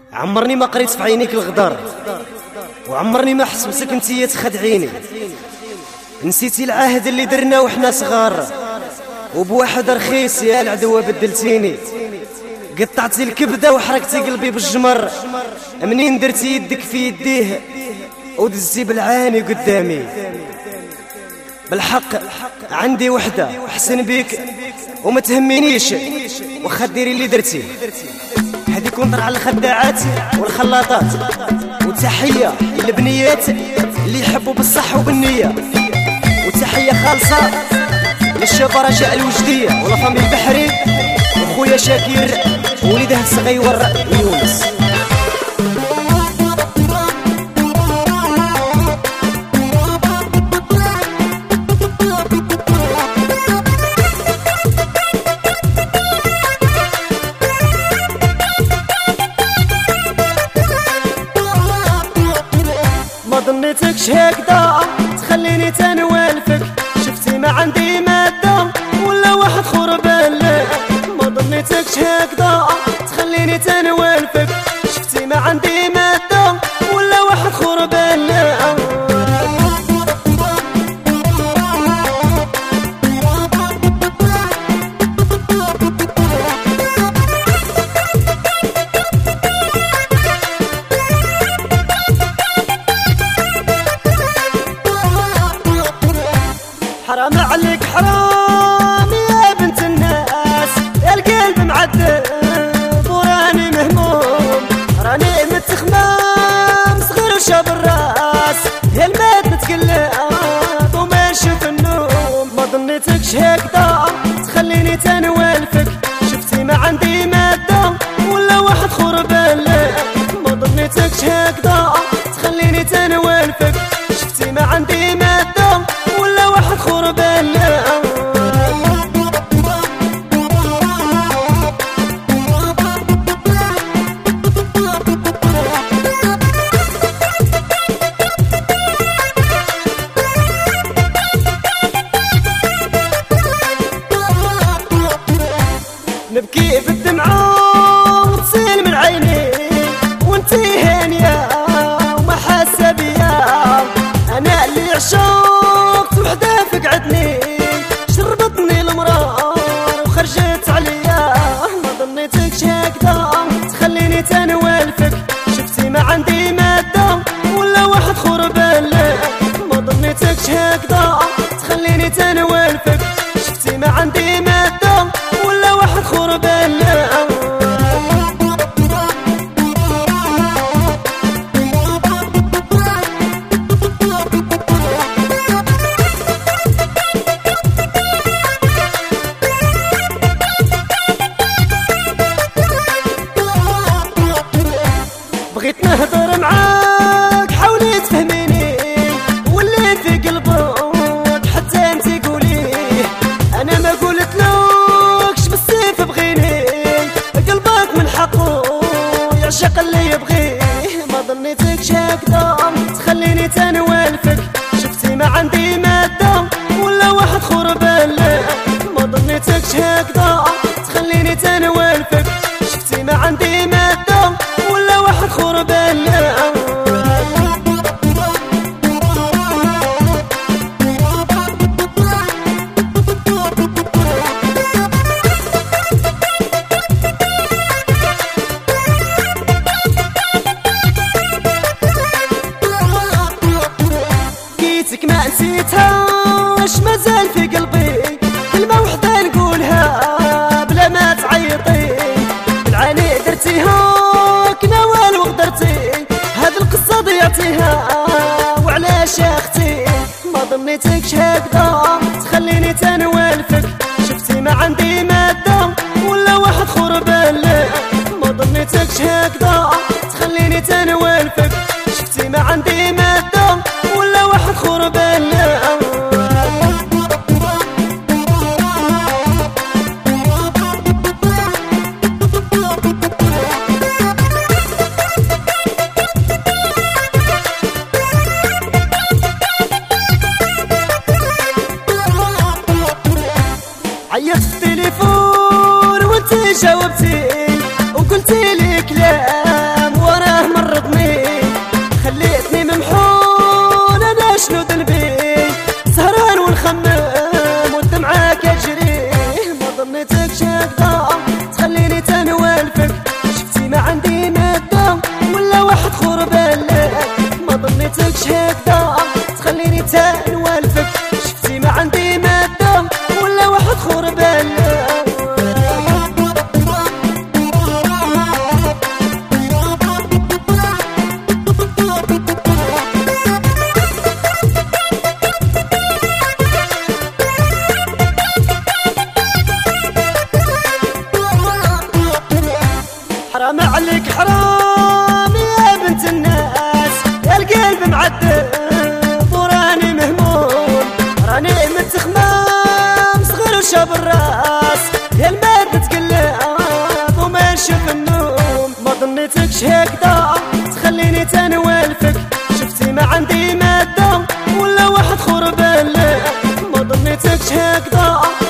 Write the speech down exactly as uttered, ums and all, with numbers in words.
عمرني ما قريت في عينيك الغدار، وعمرني ما حسبتك انتيا تخدعيني. نسيتي العهد اللي درنا وحنا صغار، وبواحد رخيص يا العدوة بدلتيني. قطعتي الكبدة وحركتي قلبي بالجمر، منين درتي يدك في يديه ودزتي بالعاني قدامي. بالحق عندي وحدة حسن بيك وما تهمينيش، وخا ديري اللي درتي. هذه كونطر على الخداعات والخلاطات، وتحية للبنيات اللي يحبوا بالصح وبالنية، وتحية خالصة للشابة رجاء الوجدية ولا فامي البحري، وخويا شاكير وليده الصغيور ويونس. ما ظنيتكش هكذا تخليني تنوالفك، شفتي ما عندي مادة ولا واحد خربان. ما ظنيتكش هكذا تخليني تنوالفك، شفتي ما عندي مادة ولا واحد خربان. حرام عليك حرام يا بنت الناس، يا القلب معذب وراني مهموم، راني متخمام صغير وشاب الراس، يا الماد نتقلب وما نشوف النوم. ما ظنيتكش هكذا تخليني تنوالفك، شفتي ما عندي مادة ولا واحد خربان. ما ظنيتكش هكذا تخليني تنوالفك، شفتي ما عندي مادة ولا واحد خربان. نبكي بالدمعة وتسيل من عيني وانتي هانية وما حاسة بيا، انا اللي عشقت وحدة فقعتني، شربتني المرار وخرجت عليا. ما ظنيتكش هكذا تخليني تنوالفك، شفتي ما عندي مادة ولا واحد خربان. ما ظنيتكش هكذا تخليني تنوالفك، شفتي ما عندي مادة ولا واحد خربان. بغيت نهضر معاك حاولي تفهميني، واللي في قلبك حتى انت قوليه. انا ما قلتلكش بالسيف بغيني، قلبك من حقه يعشق اللي يبغيه. ما ظنيتكش هكذا تخليني تنوالفك، شفتي ما عندي مادة ولا واحد خربان. ما ظنيتكش هكذا تخليني تنوالفك، شفتي ما عندي مادة ولا واحد خربان. جيتك ما نسيتهاش مازال في قلبي، كلمة وحدة نقولها بلا ما تعيطي. بالعاني درتيها كنوال وغدرتي، هاد القصة ضيعتيها وعلاش يا اختي. ما ظنيتكش هكذا تخليني تنوالفك، شفتي ما عندي مادة ولا واحد خربان. ما ظنيتكش هكذا تخليني تنوالفك، شفتي ما عندي مادة ولا واحد خربان. عيطت في التليفون وانتي جاوبتي وقلتي لي كلام حرام عليك حرام يا بنت الناس، يا القلب معذب وراني مهموم، راني متخمام صغير وشاب الراس، يا المادة تقلب وما نشوف النوم. ما ظنيتكش هكذا تخليني تنوالفك، شفتي ما عندي مادة ولا واحد خربان، ما ظنيتكش هكذا